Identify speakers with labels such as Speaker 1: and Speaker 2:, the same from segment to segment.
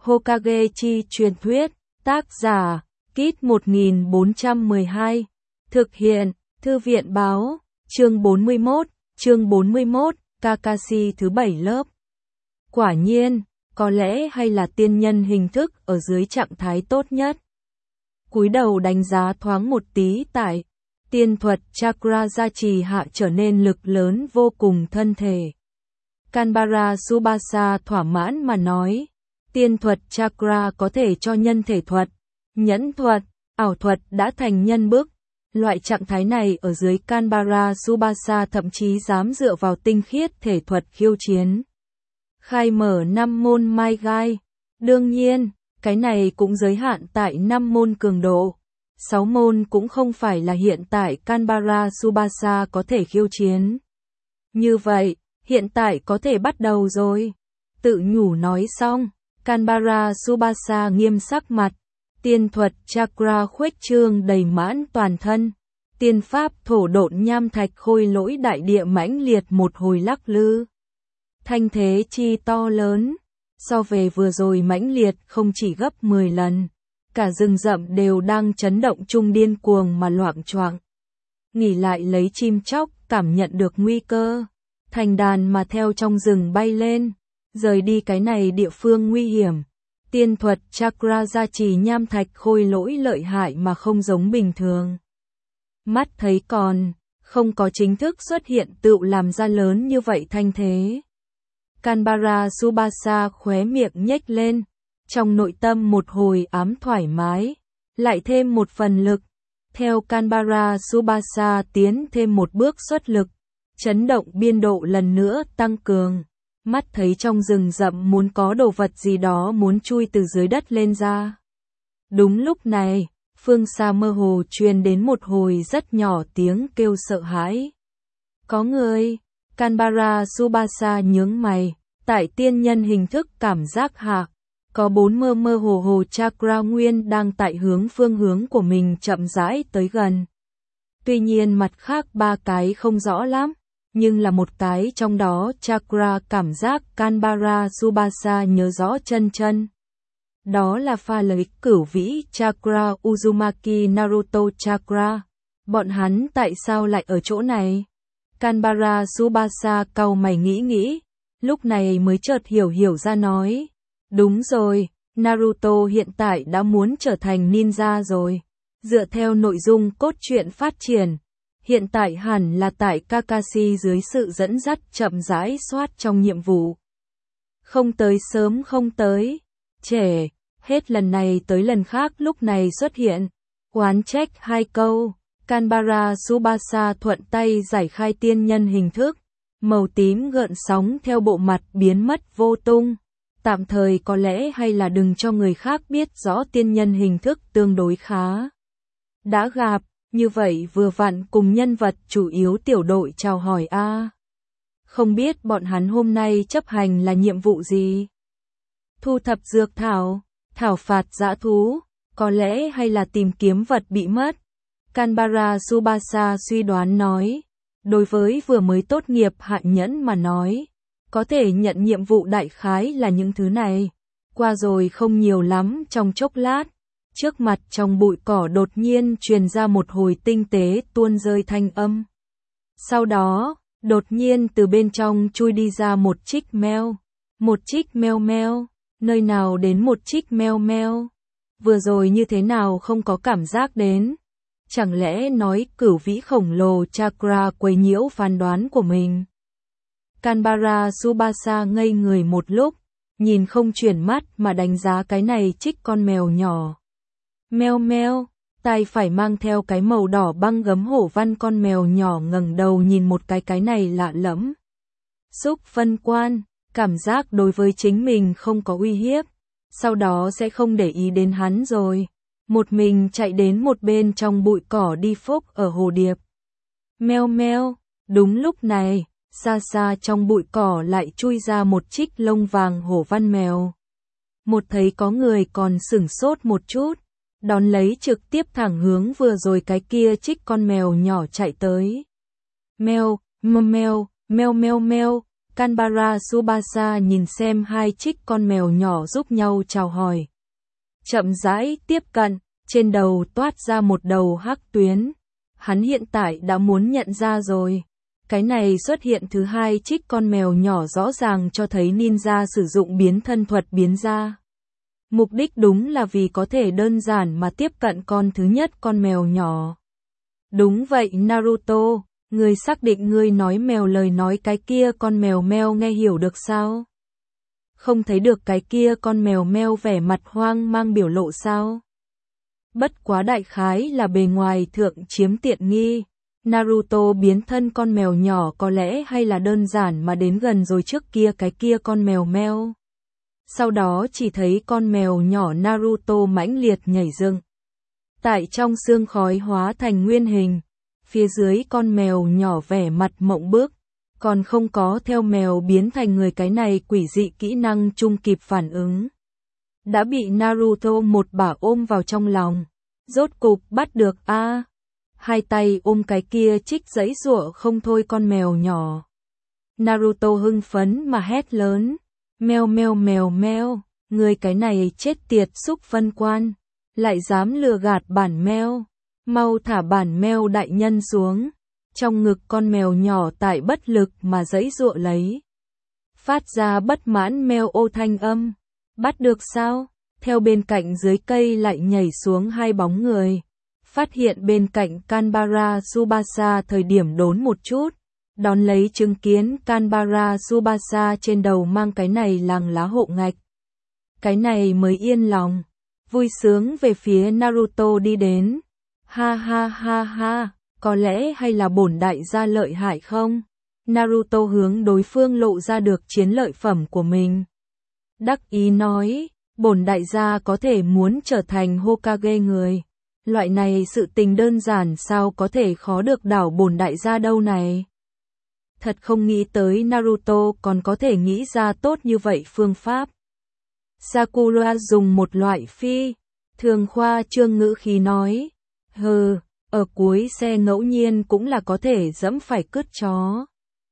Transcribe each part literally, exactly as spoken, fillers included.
Speaker 1: Hokage chi truyền thuyết, tác giả, Kit một nghìn bốn trăm mười hai, thực hiện, Thư viện báo, chương bốn mươi mốt, chương bốn mươi mốt, Kakashi thứ bảy lớp. Quả nhiên, có lẽ hay là tiên nhân hình thức ở dưới trạng thái tốt nhất. Cúi đầu đánh giá thoáng một tí tại tiên thuật chakra gia trì hạ trở nên lực lớn vô cùng thân thể. Kanbara Tsubasa thỏa mãn mà nói, tiên thuật chakra có thể cho nhân thể thuật, nhẫn thuật, ảo thuật đã thành nhân bức. Loại trạng thái này ở dưới Kanbara Tsubasa thậm chí dám dựa vào tinh khiết thể thuật khiêu chiến. Khai mở năm môn Mai Gai. Đương nhiên, cái này cũng giới hạn tại năm môn cường độ. sáu môn cũng không phải là hiện tại Kanbara Tsubasa có thể khiêu chiến. Như vậy, hiện tại có thể bắt đầu rồi. Tự nhủ nói xong, Kanbara Tsubasa nghiêm sắc mặt. Tiên thuật chakra khuếch trương đầy mãn toàn thân. Tiên pháp thổ độn nham thạch khôi lỗi đại địa mãnh liệt một hồi lắc lư. Thanh thế chi to lớn, so về vừa rồi mãnh liệt không chỉ gấp mười lần. Cả rừng rậm đều đang chấn động chung điên cuồng mà loạng choạng. Nghỉ lại lấy chim chóc, cảm nhận được nguy cơ. Thành đàn mà theo trong rừng bay lên, rời đi cái này địa phương nguy hiểm. Tiên thuật chakra gia trì nham thạch khôi lỗi lợi hại mà không giống bình thường. Mắt thấy còn, không có chính thức xuất hiện tựu làm ra lớn như vậy thanh thế. Kanbara Tsubasa khóe miệng nhếch lên, trong nội tâm một hồi ám thoải mái, lại thêm một phần lực. Theo Kanbara Tsubasa tiến thêm một bước xuất lực, chấn động biên độ lần nữa tăng cường. Mắt thấy trong rừng rậm muốn có đồ vật gì đó muốn chui từ dưới đất lên ra. Đúng lúc này, phương xa mơ hồ truyền đến một hồi rất nhỏ tiếng kêu sợ hãi. Có người, Kanbara Tsubasa nhướng mày, tại tiên nhân hình thức cảm giác hạ, có bốn mơ mơ hồ hồ chakra nguyên đang tại hướng phương hướng của mình chậm rãi tới gần. Tuy nhiên mặt khác ba cái không rõ lắm. Nhưng là một cái trong đó chakra cảm giác Kanbara Tsubasa nhớ rõ chân chân. Đó là pha lấy cửu vĩ chakra Uzumaki Naruto chakra. Bọn hắn tại sao lại ở chỗ này? Kanbara Tsubasa cau mày nghĩ nghĩ, lúc này mới chợt hiểu hiểu ra nói. Đúng rồi, Naruto hiện tại đã muốn trở thành ninja rồi. Dựa theo nội dung cốt truyện phát triển. Hiện tại hẳn là tại Kakashi dưới sự dẫn dắt chậm rãi soát trong nhiệm vụ. Không tới sớm không tới, trẻ, hết lần này tới lần khác lúc này xuất hiện. Oán trách hai câu, Kanbara Tsubasa thuận tay giải khai tiên nhân hình thức. Màu tím gợn sóng theo bộ mặt biến mất vô tung. Tạm thời có lẽ hay là đừng cho người khác biết rõ tiên nhân hình thức tương đối khá. Đã gặp. Như vậy vừa vặn cùng nhân vật chủ yếu tiểu đội chào hỏi a. À. Không biết bọn hắn hôm nay chấp hành là nhiệm vụ gì? Thu thập dược thảo, thảo phạt dã thú, có lẽ hay là tìm kiếm vật bị mất. Kanbara Tsubasa suy đoán nói, đối với vừa mới tốt nghiệp hạ nhẫn mà nói, có thể nhận nhiệm vụ đại khái là những thứ này. Qua rồi không nhiều lắm trong chốc lát. Trước mặt trong bụi cỏ đột nhiên truyền ra một hồi tinh tế tuôn rơi thanh âm. Sau đó, đột nhiên từ bên trong chui đi ra một trích meo. Một trích meo meo, nơi nào đến một trích meo meo. Vừa rồi như thế nào không có cảm giác đến. Chẳng lẽ nói cửu vĩ khổng lồ chakra quấy nhiễu phán đoán của mình. Kanbara Tsubasa ngây người một lúc, nhìn không chuyển mắt mà đánh giá cái này trích con mèo nhỏ. Meo meo, tay phải mang theo cái màu đỏ băng gấm hổ văn con mèo nhỏ ngẩng đầu nhìn một cái cái này lạ lẫm. Xúc phân quan, cảm giác đối với chính mình không có uy hiếp, sau đó sẽ không để ý đến hắn rồi. Một mình chạy đến một bên trong bụi cỏ đi phúc ở hồ điệp. Meo meo, đúng lúc này, xa xa trong bụi cỏ lại chui ra một trích lông vàng hổ văn mèo. Một thấy có người còn sửng sốt một chút. Đón lấy trực tiếp thẳng hướng vừa rồi cái kia trích con mèo nhỏ chạy tới. Mèo, mèo, mèo, mèo mèo mèo, Kanbara Tsubasa nhìn xem hai trích con mèo nhỏ giúp nhau chào hỏi. Chậm rãi tiếp cận, trên đầu toát ra một đầu hắc tuyến. Hắn hiện tại đã muốn nhận ra rồi. Cái này xuất hiện thứ hai trích con mèo nhỏ rõ ràng cho thấy ninja sử dụng biến thân thuật biến ra. Mục đích đúng là vì có thể đơn giản mà tiếp cận con thứ nhất con mèo nhỏ. Đúng vậy Naruto, ngươi xác định ngươi nói mèo lời nói cái kia con mèo meo nghe hiểu được sao? Không thấy được cái kia con mèo meo vẻ mặt hoang mang biểu lộ sao? Bất quá đại khái là bề ngoài thượng chiếm tiện nghi. Naruto biến thân con mèo nhỏ có lẽ hay là đơn giản mà đến gần rồi trước kia cái kia con mèo meo. Sau đó chỉ thấy con mèo nhỏ Naruto mãnh liệt nhảy dựng. Tại trong xương khói hóa thành nguyên hình. Phía dưới con mèo nhỏ vẻ mặt mộng bức. Còn không có theo mèo biến thành người cái này quỷ dị kỹ năng chung kịp phản ứng. Đã bị Naruto một bả ôm vào trong lòng. Rốt cục bắt được a à. Hai tay ôm cái kia trích giãy giụa không thôi con mèo nhỏ. Naruto hưng phấn mà hét lớn. Mèo mèo mèo mèo, người cái này chết tiệt xúc phân quan. Lại dám lừa gạt bản mèo. Mau thả bản mèo đại nhân xuống. Trong ngực con mèo nhỏ tại bất lực mà giãy giụa lấy. Phát ra bất mãn mèo ô thanh âm. Bắt được sao? Theo bên cạnh dưới cây lại nhảy xuống hai bóng người. Phát hiện bên cạnh Kanbara Tsubasa thời điểm đốn một chút. Đón lấy chứng kiến Kanbara Tsubasa trên đầu mang cái này làng lá hộ ngạch. Cái này mới yên lòng. Vui sướng về phía Naruto đi đến. Ha ha ha ha, có lẽ hay là bổn đại gia lợi hại không? Naruto hướng đối phương lộ ra được chiến lợi phẩm của mình. Đắc ý nói, bổn đại gia có thể muốn trở thành Hokage người. Loại này sự tình đơn giản sao có thể khó được đảo bổn đại gia đâu này. Thật không nghĩ tới Naruto còn có thể nghĩ ra tốt như vậy phương pháp. Sakura dùng một loại phi thường khoa trương ngữ khí nói. Hừ, ở cuối xe ngẫu nhiên cũng là có thể dẫm phải cứt chó.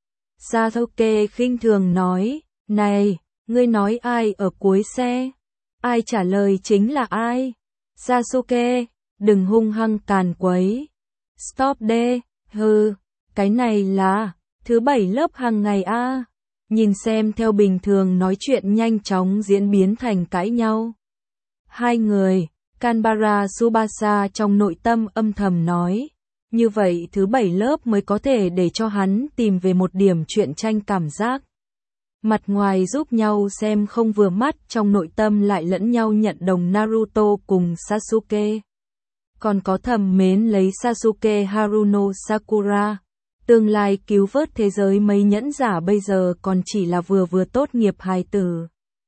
Speaker 1: Sasuke khinh thường nói, này, ngươi nói ai ở cuối xe? Ai trả lời chính là ai? Sasuke, đừng hung hăng càn quấy. Stop đê, hừ, cái này là thứ bảy lớp hàng ngày a. À. Nhìn xem theo bình thường nói chuyện nhanh chóng diễn biến thành cãi nhau. Hai người, Kanbara Tsubasa trong nội tâm âm thầm nói, như vậy thứ bảy lớp mới có thể để cho hắn tìm về một điểm truyện tranh cảm giác. Mặt ngoài giúp nhau xem không vừa mắt, trong nội tâm lại lẫn nhau nhận đồng Naruto cùng Sasuke. Còn có thầm mến lấy Sasuke Haruno Sakura. Tương lai cứu vớt thế giới mấy nhẫn giả bây giờ còn chỉ là vừa vừa tốt nghiệp hài tử.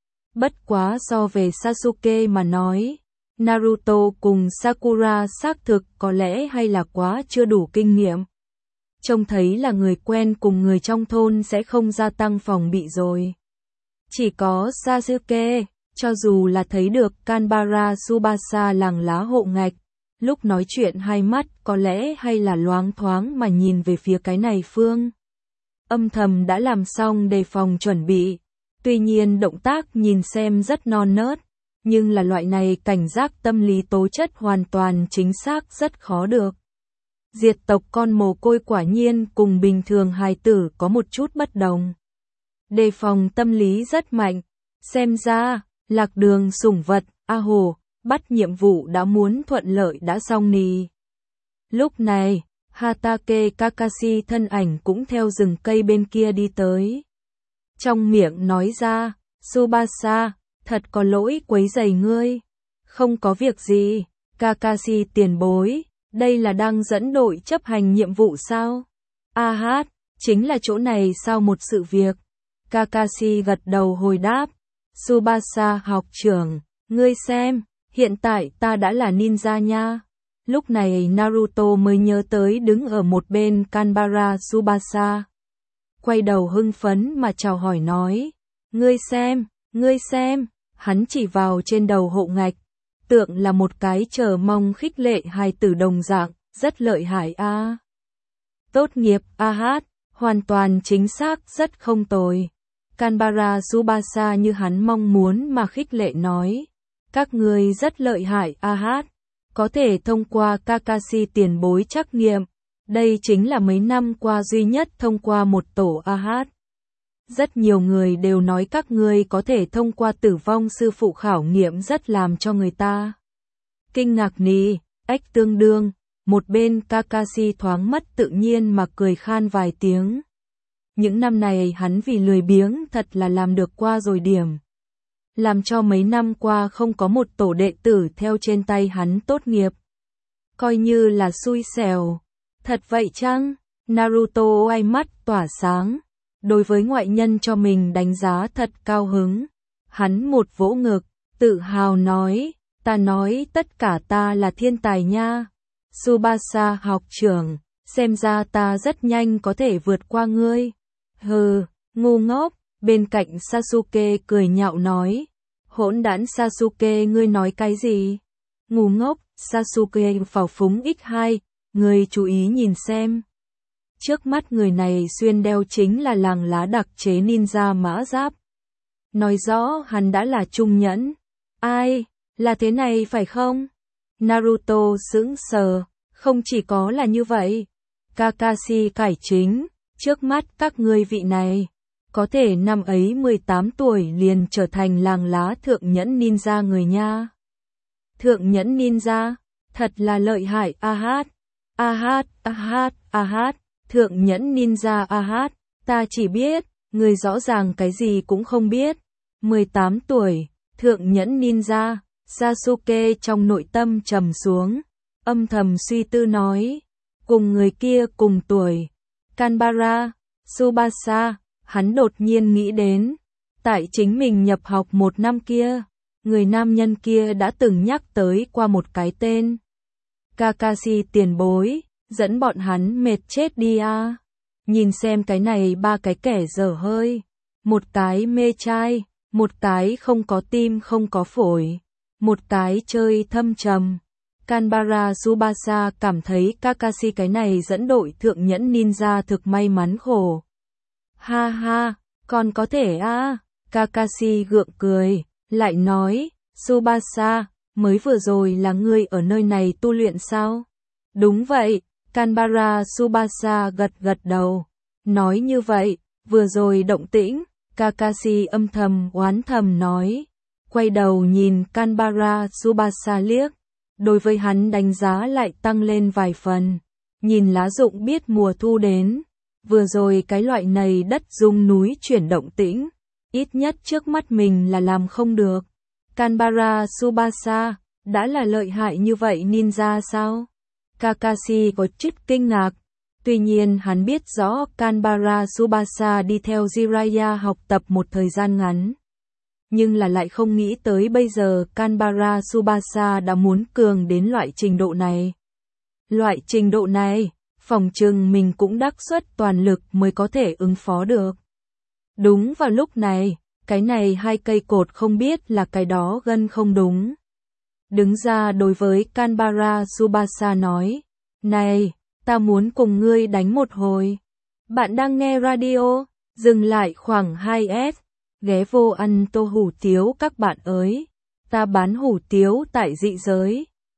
Speaker 1: Bất quá so về Sasuke mà nói, Naruto cùng Sakura xác thực có lẽ hay là quá chưa đủ kinh nghiệm. Trông thấy là người quen cùng người trong thôn sẽ không gia tăng phòng bị rồi. Chỉ có Sasuke, cho dù là thấy được Kanbara Tsubasa làng lá hộ ngạch, lúc nói chuyện hai mắt có lẽ hay là loáng thoáng mà nhìn về phía cái này phương. Âm thầm đã làm xong đề phòng chuẩn bị. Tuy nhiên động tác nhìn xem rất non nớt, nhưng là loại này cảnh giác tâm lý tố chất hoàn toàn chính xác rất khó được. Diệt tộc con mồ côi quả nhiên cùng bình thường hài tử có một chút bất đồng. Đề phòng tâm lý rất mạnh. Xem ra, lạc đường sủng vật, a hồ, bắt nhiệm vụ đã muốn thuận lợi đã xong nì. Lúc này, Hatake Kakashi thân ảnh cũng theo rừng cây bên kia đi tới. Trong miệng nói ra, Tsubasa, thật có lỗi quấy rầy ngươi. Không có việc gì, Kakashi tiền bối, đây là đang dẫn đội chấp hành nhiệm vụ sao? A hát, chính là chỗ này sao một sự việc. Kakashi gật đầu hồi đáp. Tsubasa học trưởng, ngươi xem, hiện tại ta đã là ninja nha. Lúc này Naruto mới nhớ tới đứng ở một bên Kanbara Tsubasa. Quay đầu hưng phấn mà chào hỏi nói, ngươi xem, ngươi xem, hắn chỉ vào trên đầu hộ ngạch, tượng là một cái chờ mong khích lệ hài tử đồng dạng, rất lợi hại a. À. Tốt nghiệp a hát, Hoàn toàn chính xác, rất không tồi. Canberra Tsubasa như hắn mong muốn mà khích lệ nói. Các ngươi rất lợi hại, a hát. Có thể thông qua Kakashi tiền bối trắc nghiệm. Đây chính là mấy năm qua duy nhất thông qua một tổ a hát. Rất nhiều người đều nói các ngươi có thể thông qua tử vong sư phụ khảo nghiệm, rất làm cho người ta kinh ngạc nì, ếch tương đương. Một bên Kakashi thoáng mất tự nhiên mà cười khan vài tiếng. Những năm này hắn vì lười biếng thật là làm được qua rồi điểm. Làm cho mấy năm qua không có một tổ đệ tử theo trên tay hắn tốt nghiệp. Coi như là xui xẻo. Thật vậy chăng? Naruto ai mắt tỏa sáng. Đối với ngoại nhân cho mình đánh giá thật cao hứng. Hắn một vỗ ngực, tự hào nói, ta nói tất cả ta là thiên tài nha. Tsubasa học trưởng, xem ra ta rất nhanh có thể vượt qua ngươi. Hừ, ngu ngốc, bên cạnh Sasuke cười nhạo nói. Hỗn đản Sasuke, ngươi nói cái gì? Ngu ngốc, Sasuke phào phúng x hai, ngươi chú ý nhìn xem. Trước mắt người này xuyên đeo chính là làng lá đặc chế ninja mã giáp. Nói rõ hắn đã là trung nhẫn. Ai, là thế này phải không? Naruto sững sờ, không chỉ có là như vậy. Kakashi cải chính, trước mắt các ngươi vị này, có thể năm ấy mười tám tuổi liền trở thành làng lá thượng nhẫn ninja người nha. Thượng nhẫn ninja, thật là lợi hại, a hát, a hát, a hát, a hát, thượng nhẫn ninja a hát, ta chỉ biết, người rõ ràng cái gì cũng không biết. mười tám tuổi, thượng nhẫn ninja, Sasuke trong nội tâm trầm xuống, âm thầm suy tư nói, cùng người kia cùng tuổi, Canberra, Tsubasa, hắn đột nhiên nghĩ đến, tại chính mình nhập học một năm kia, người nam nhân kia đã từng nhắc tới qua một cái tên. Kakashi tiền bối, dẫn bọn hắn mệt chết đi a. Nhìn xem cái này ba cái kẻ dở hơi, một cái mê trai, một cái không có tim không có phổi, một cái chơi thâm trầm. Canberra Tsubasa cảm thấy Kakashi cái này dẫn đội thượng nhẫn ninja thực may mắn khổ. Ha ha, còn có thể a. Kakashi gượng cười, lại nói, Tsubasa, mới vừa rồi là ngươi ở nơi này tu luyện sao? Đúng vậy, Canberra Tsubasa gật gật đầu, nói như vậy, vừa rồi động tĩnh, Kakashi âm thầm oán thầm nói, quay đầu nhìn Canberra Tsubasa liếc, đối với hắn đánh giá lại tăng lên vài phần, nhìn lá rụng biết mùa thu đến, vừa rồi cái loại này đất rung núi chuyển động tĩnh, ít nhất trước mắt mình là làm không được. Canberra Tsubasa, đã là lợi hại như vậy ninja sao? Kakashi có chút kinh ngạc, tuy nhiên hắn biết rõ Canberra Tsubasa đi theo Jiraiya học tập một thời gian ngắn. Nhưng là lại không nghĩ tới bây giờ Canberra Tsubasa đã muốn cường đến loại trình độ này. Loại trình độ này, phòng trừng mình cũng đắc suất toàn lực mới có thể ứng phó được. Đúng vào lúc này, cái này hai cây cột không biết là cái đó gân không đúng. Đứng ra đối với Canberra Tsubasa nói, này, ta muốn cùng ngươi đánh một hồi. Bạn đang nghe radio, dừng lại khoảng hai S, ghé vô ăn tô hủ tiếu các bạn ơi. Ta bán hủ tiếu tại dị giới.